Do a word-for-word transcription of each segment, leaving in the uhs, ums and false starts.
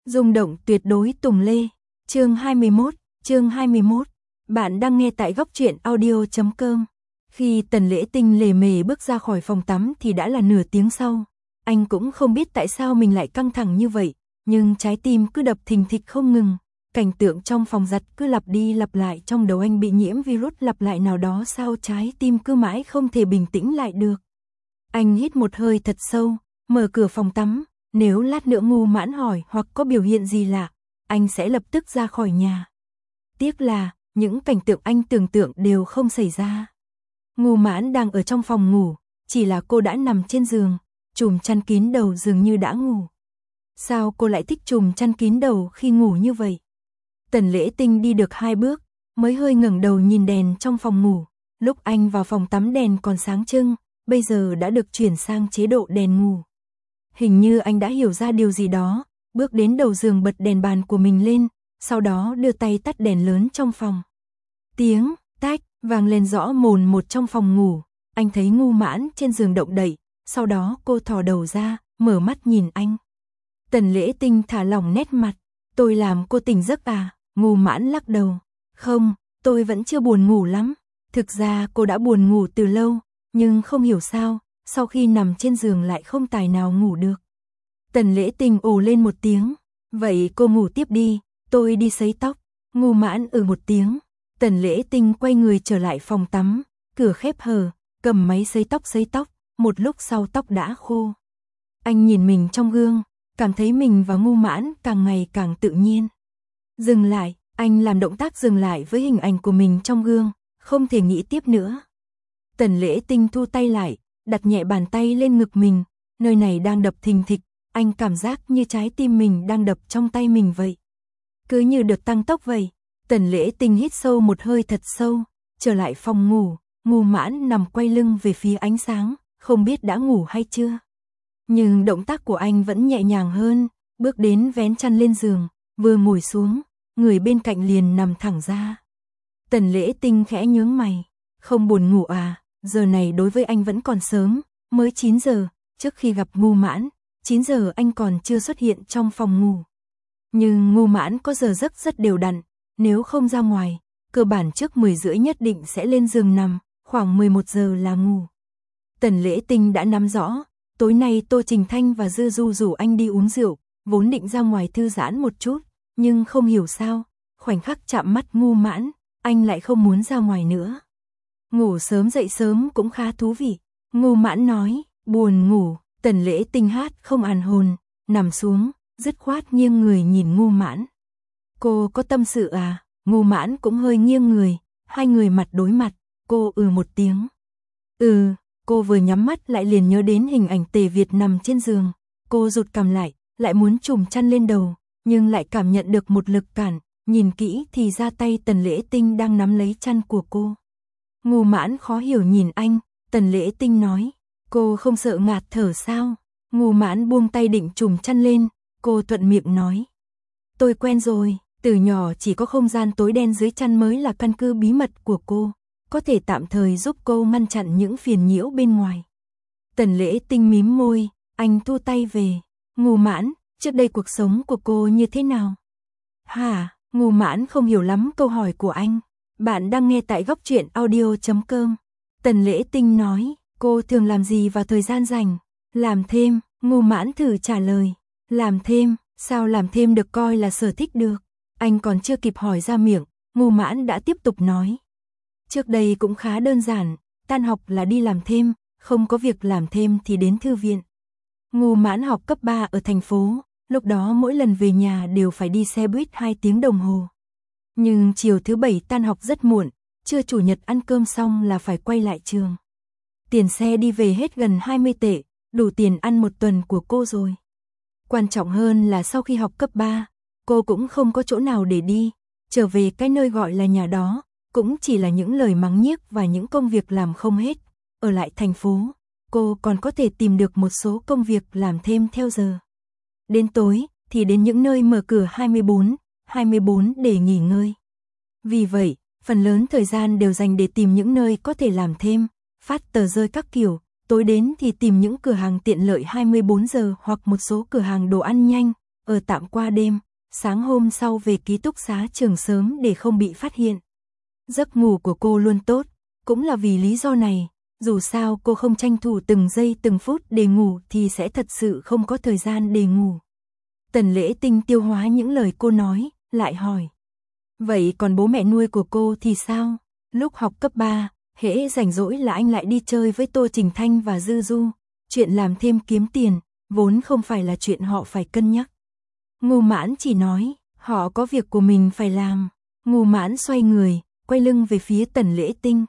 Rung động tuyệt đối Tùng Lê. Chương hai mươi mốt, chương hai mươi mốt. Bạn đang nghe tại góc truyện audio chấm com. Khi Tần Lễ Tinh lề mề bước ra khỏi phòng tắm thì đã là nửa tiếng sau. Anh cũng không biết tại sao mình lại căng thẳng như vậy, nhưng trái tim cứ đập thình thịch không ngừng. Cảnh tượng trong phòng giặt cứ lặp đi lặp lại trong đầu anh, bị nhiễm virus lặp lại nào đó sao trái tim cứ mãi không thể bình tĩnh lại được. Anh hít một hơi thật sâu, mở cửa phòng tắm, nếu lát nữa Ngu Mãn hỏi hoặc có biểu hiện gì lạ, anh sẽ lập tức ra khỏi nhà. Tiếc là, những cảnh tượng anh tưởng tượng đều không xảy ra. Ngu Mãn đang ở trong phòng ngủ, chỉ là cô đã nằm trên giường, trùm chăn kín đầu dường như đã ngủ. Sao cô lại thích trùm chăn kín đầu khi ngủ như vậy? Tần Lễ Tinh đi được hai bước, mới hơi ngẩng đầu nhìn đèn trong phòng ngủ. Lúc anh vào phòng tắm đèn còn sáng trưng, bây giờ đã được chuyển sang chế độ đèn ngủ. Hình như anh đã hiểu ra điều gì đó, bước đến đầu giường bật đèn bàn của mình lên, sau đó đưa tay tắt đèn lớn trong phòng. Tiếng tách vang lên rõ mồn một trong phòng ngủ, anh thấy Ngu Mãn trên giường động đậy, sau đó cô thò đầu ra, mở mắt nhìn anh. Tần Lễ Tinh thả lỏng nét mặt, tôi làm cô tỉnh giấc à? Ngu Mãn lắc đầu, không, tôi vẫn chưa buồn ngủ lắm. Thực ra cô đã buồn ngủ từ lâu, nhưng không hiểu sao, sau khi nằm trên giường lại không tài nào ngủ được. Tần Lễ Tinh ồ lên một tiếng, vậy cô ngủ tiếp đi, tôi đi sấy tóc. Ngu Mãn ừ một tiếng, Tần Lễ Tinh quay người trở lại phòng tắm, cửa khép hờ, cầm máy sấy tóc sấy tóc, một lúc sau tóc đã khô. Anh nhìn mình trong gương, cảm thấy mình và Ngu Mãn càng ngày càng tự nhiên. Dừng lại, anh làm động tác dừng lại với hình ảnh của mình trong gương, không thể nghĩ tiếp nữa. Tần Lễ Tinh thu tay lại, đặt nhẹ bàn tay lên ngực mình, nơi này đang đập thình thịch, anh cảm giác như trái tim mình đang đập trong tay mình vậy. Cứ như được tăng tốc vậy. Tần Lễ Tinh hít sâu một hơi thật sâu, trở lại phòng ngủ, Ngu Mãn nằm quay lưng về phía ánh sáng, không biết đã ngủ hay chưa. Nhưng động tác của anh vẫn nhẹ nhàng hơn, bước đến vén chăn lên giường, vừa ngồi xuống, người bên cạnh liền nằm thẳng ra. Tần Lễ Tinh khẽ nhướng mày, không buồn ngủ à? Giờ này đối với anh vẫn còn sớm, mới chín giờ, trước khi gặp Ngu Mãn, chín giờ anh còn chưa xuất hiện trong phòng ngủ. Nhưng Ngu Mãn có giờ giấc rất đều đặn, nếu không ra ngoài, cơ bản trước mười rưỡi nhất định sẽ lên giường nằm, khoảng mười một giờ là ngủ. Tần Lễ Tinh đã nắm rõ, tối nay Tô Trình Thanh và Dư Du rủ anh đi uống rượu, vốn định ra ngoài thư giãn một chút, nhưng không hiểu sao, khoảnh khắc chạm mắt Ngu Mãn, anh lại không muốn ra ngoài nữa. Ngủ sớm dậy sớm cũng khá thú vị. Ngu Mãn nói, buồn ngủ. Tần Lễ Tinh hát không an hồn, nằm xuống, dứt khoát nghiêng người nhìn Ngu Mãn. Cô có tâm sự à? Ngu Mãn cũng hơi nghiêng người, hai người mặt đối mặt, cô ừ một tiếng. Ừ, cô vừa nhắm mắt lại liền nhớ đến hình ảnh Tề Việt nằm trên giường, cô rụt cằm lại, lại muốn trùm chăn lên đầu, nhưng lại cảm nhận được một lực cản, nhìn kỹ thì ra tay Tần Lễ Tinh đang nắm lấy chăn của cô. Ngu Mãn khó hiểu nhìn anh, Tần Lễ Tinh nói, cô không sợ ngạt thở sao? Ngu Mãn buông tay định trùm chăn lên, cô thuận miệng nói. Tôi quen rồi, từ nhỏ chỉ có không gian tối đen dưới chăn mới là căn cứ bí mật của cô, có thể tạm thời giúp cô ngăn chặn những phiền nhiễu bên ngoài. Tần Lễ Tinh mím môi, anh thu tay về. Ngu Mãn, trước đây cuộc sống của cô như thế nào? Hả? Ngu Mãn không hiểu lắm câu hỏi của anh. Bạn đang nghe tại góc truyện audio chấm com. Tần Lễ Tinh nói, cô thường làm gì vào thời gian rảnh? Làm thêm. Ngu Mãn thử trả lời. Làm thêm, sao làm thêm được coi là sở thích được? Anh còn chưa kịp hỏi ra miệng, Ngu Mãn đã tiếp tục nói. Trước đây cũng khá đơn giản, tan học là đi làm thêm, không có việc làm thêm thì đến thư viện. Ngu Mãn học cấp ba ở thành phố, lúc đó mỗi lần về nhà đều phải đi xe buýt hai tiếng đồng hồ. Nhưng chiều thứ bảy tan học rất muộn, trưa chủ nhật ăn cơm xong là phải quay lại trường. Tiền xe đi về hết gần hai mươi tệ, đủ tiền ăn một tuần của cô rồi. Quan trọng hơn là sau khi học cấp ba, cô cũng không có chỗ nào để đi, trở về cái nơi gọi là nhà đó, cũng chỉ là những lời mắng nhiếc và những công việc làm không hết. Ở lại thành phố, cô còn có thể tìm được một số công việc làm thêm theo giờ. Đến tối thì đến những nơi mở cửa hai mươi bốn, hai mươi bốn để nghỉ ngơi. Vì vậy, phần lớn thời gian đều dành để tìm những nơi có thể làm thêm, phát tờ rơi các kiểu, tối đến thì tìm những cửa hàng tiện lợi hai mươi bốn giờ hoặc một số cửa hàng đồ ăn nhanh, ở tạm qua đêm, sáng hôm sau về ký túc xá trường sớm để không bị phát hiện. Giấc ngủ của cô luôn tốt, cũng là vì lý do này, dù sao cô không tranh thủ từng giây từng phút để ngủ thì sẽ thật sự không có thời gian để ngủ. Tần Lễ Tinh tiêu hóa những lời cô nói, lại hỏi. Vậy còn bố mẹ nuôi của cô thì sao? Lúc học cấp ba, hễ rảnh rỗi là anh lại đi chơi với Tô Trình Thanh và Dư Du, chuyện làm thêm kiếm tiền, vốn không phải là chuyện họ phải cân nhắc. Ngô Mãn chỉ nói, họ có việc của mình phải làm. Ngô Mãn xoay người, quay lưng về phía Tần Lễ Tinh.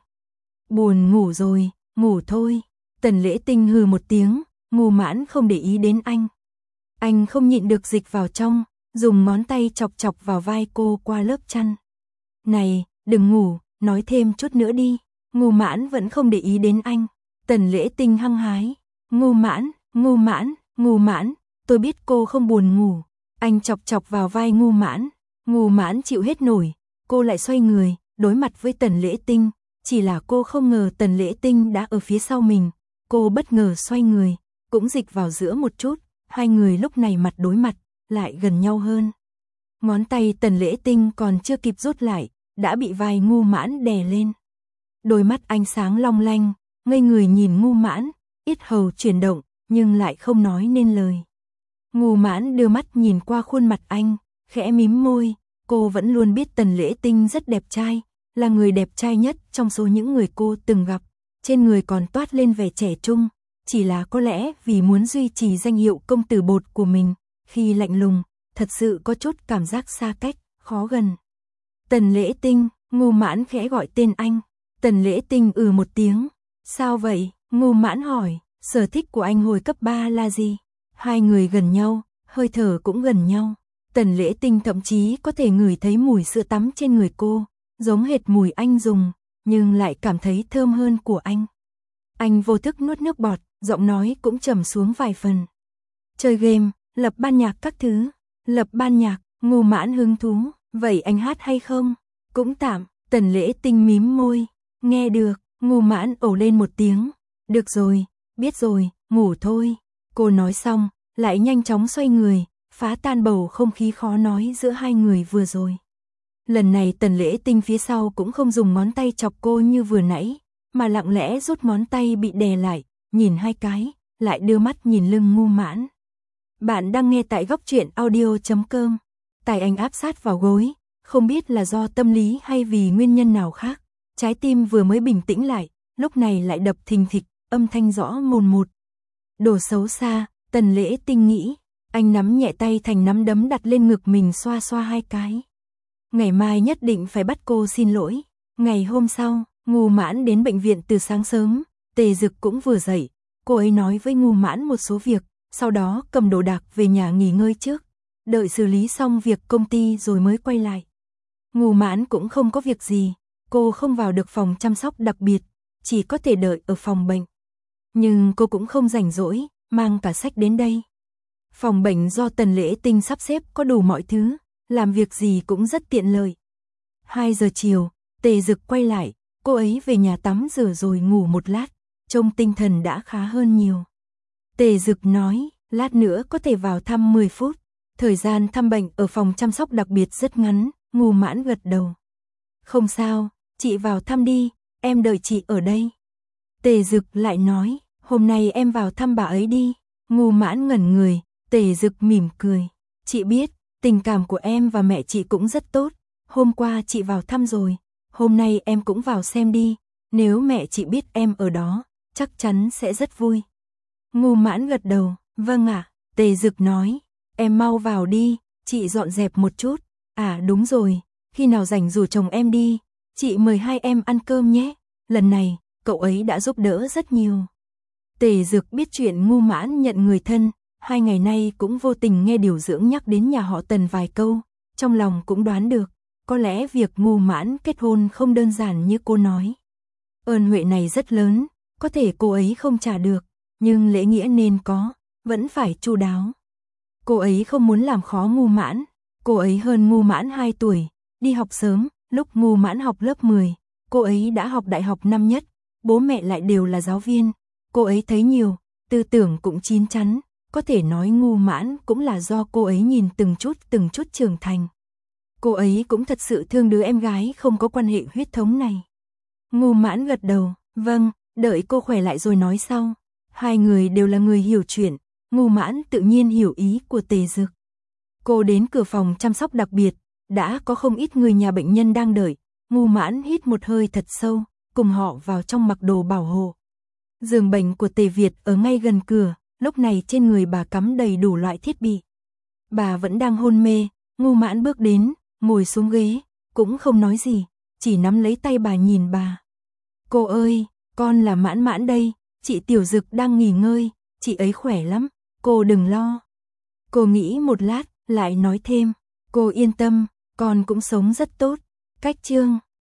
Buồn ngủ rồi, ngủ thôi. Tần Lễ Tinh hừ một tiếng, Ngô Mãn không để ý đến anh. Anh không nhịn được dịch vào trong, dùng ngón tay chọc chọc vào vai cô qua lớp chăn. Này, đừng ngủ, nói thêm chút nữa đi. Ngô Mãn vẫn không để ý đến anh. Tần Lễ Tinh hăng hái. Ngô Mãn, Ngô Mãn, Ngô Mãn, tôi biết cô không buồn ngủ. Anh chọc chọc vào vai Ngô Mãn. Ngô Mãn chịu hết nổi, cô lại xoay người, đối mặt với Tần Lễ Tinh. Chỉ là cô không ngờ Tần Lễ Tinh đã ở phía sau mình. Cô bất ngờ xoay người, cũng dịch vào giữa một chút. Hai người lúc này mặt đối mặt, lại gần nhau hơn. Ngón tay Tần Lễ Tinh còn chưa kịp rút lại, đã bị vai Ngô Mãn đè lên. Đôi mắt ánh sáng long lanh, ngây người nhìn Ngô Mãn, yết hầu chuyển động, nhưng lại không nói nên lời. Ngô Mãn đưa mắt nhìn qua khuôn mặt anh, khẽ mím môi, cô vẫn luôn biết Tần Lễ Tinh rất đẹp trai, là người đẹp trai nhất trong số những người cô từng gặp, trên người còn toát lên vẻ trẻ trung, chỉ là có lẽ vì muốn duy trì danh hiệu công tử bột của mình, khi lạnh lùng, thật sự có chút cảm giác xa cách, khó gần. Tần Lễ Tinh, Ngô Mãn khẽ gọi tên anh. Tần Lễ Tinh ừ một tiếng. Sao vậy? Ngô Mãn hỏi, sở thích của anh hồi cấp ba là gì? Hai người gần nhau, hơi thở cũng gần nhau. Tần Lễ Tinh thậm chí có thể ngửi thấy mùi sữa tắm trên người cô, giống hệt mùi anh dùng, nhưng lại cảm thấy thơm hơn của anh. Anh vô thức nuốt nước bọt, giọng nói cũng trầm xuống vài phần. Chơi game, lập ban nhạc các thứ. Lập ban nhạc, Ngô Mãn hứng thú. Vậy anh hát hay không? Cũng tạm. Tần Lễ Tinh mím môi. Nghe được. Ngô Mãn ồ lên một tiếng. Được rồi, biết rồi, ngủ thôi. Cô nói xong, lại nhanh chóng xoay người, phá tan bầu không khí khó nói giữa hai người vừa rồi. Lần này Tần Lễ Tinh phía sau cũng không dùng ngón tay chọc cô như vừa nãy, mà lặng lẽ rút ngón tay bị đè lại, nhìn hai cái, lại đưa mắt nhìn lưng Ngô Mãn. Bạn đang nghe tại góc truyện audio chấm com. Tài anh áp sát vào gối, không biết là do tâm lý hay vì nguyên nhân nào khác. Trái tim vừa mới bình tĩnh lại, lúc này lại đập thình thịch, âm thanh rõ mồn một. Đồ xấu xa, Tần Lễ Tinh nghĩ, anh nắm nhẹ tay thành nắm đấm đặt lên ngực mình xoa xoa hai cái. Ngày mai nhất định phải bắt cô xin lỗi. Ngày hôm sau, Ngô Mãn đến bệnh viện từ sáng sớm, Tề Dực cũng vừa dậy, cô ấy nói với Ngô Mãn một số việc, sau đó cầm đồ đạc về nhà nghỉ ngơi trước, đợi xử lý xong việc công ty rồi mới quay lại. Ngô Mãn cũng không có việc gì, cô không vào được phòng chăm sóc đặc biệt, chỉ có thể đợi ở phòng bệnh. Nhưng cô cũng không rảnh rỗi, mang cả sách đến đây. Phòng bệnh do Tần Lễ Tinh sắp xếp có đủ mọi thứ, làm việc gì cũng rất tiện lợi. hai giờ chiều, Tề Dực quay lại, cô ấy về nhà tắm rửa rồi ngủ một lát, trông tinh thần đã khá hơn nhiều. Tề Dực nói, lát nữa có thể vào thăm mười phút. Thời gian thăm bệnh ở phòng chăm sóc đặc biệt rất ngắn, Ngô Mãn gật đầu. Không sao, chị vào thăm đi, em đợi chị ở đây. Tề Dực lại nói, hôm nay em vào thăm bà ấy đi. Ngô Mãn ngẩn người, Tề Dực mỉm cười. Chị biết, tình cảm của em và mẹ chị cũng rất tốt. Hôm qua chị vào thăm rồi, hôm nay em cũng vào xem đi. Nếu mẹ chị biết em ở đó, chắc chắn sẽ rất vui. Ngô Mãn gật đầu, vâng ạ. Tề Dực nói, em mau vào đi, chị dọn dẹp một chút. À đúng rồi, khi nào rảnh rủ chồng em đi, chị mời hai em ăn cơm nhé. Lần này, cậu ấy đã giúp đỡ rất nhiều. Tề Dực biết chuyện Ngô Mãn nhận người thân, hai ngày nay cũng vô tình nghe điều dưỡng nhắc đến nhà họ Tần vài câu, trong lòng cũng đoán được, có lẽ việc Ngô Mãn kết hôn không đơn giản như cô nói. Ơn huệ này rất lớn, có thể cô ấy không trả được, nhưng lễ nghĩa nên có, vẫn phải chu đáo. Cô ấy không muốn làm khó Ngô Mãn, cô ấy hơn Ngô Mãn hai tuổi, đi học sớm, lúc Ngô Mãn học lớp mười, cô ấy đã học đại học năm nhất, bố mẹ lại đều là giáo viên, cô ấy thấy nhiều, tư tưởng cũng chín chắn, có thể nói Ngu Mãn cũng là do cô ấy nhìn từng chút từng chút trưởng thành. Cô ấy cũng thật sự thương đứa em gái không có quan hệ huyết thống này. Ngu Mãn gật đầu, vâng, đợi cô khỏe lại rồi nói sau. Hai người đều là người hiểu chuyện, Ngu Mãn tự nhiên hiểu ý của Tề Dực. Cô đến cửa phòng chăm sóc đặc biệt, đã có không ít người nhà bệnh nhân đang đợi, Ngu Mãn hít một hơi thật sâu, cùng họ vào trong mặc đồ bảo hộ. Giường bệnh của Tề Việt ở ngay gần cửa, lúc này trên người bà cắm đầy đủ loại thiết bị. Bà vẫn đang hôn mê, Ngu Mãn bước đến, ngồi xuống ghế, cũng không nói gì, chỉ nắm lấy tay bà nhìn bà. Cô ơi, con là Mãn Mãn đây, chị Tiểu Dực đang nghỉ ngơi, chị ấy khỏe lắm, cô đừng lo. Cô nghĩ một lát, lại nói thêm, cô yên tâm, con cũng sống rất tốt. Cách chương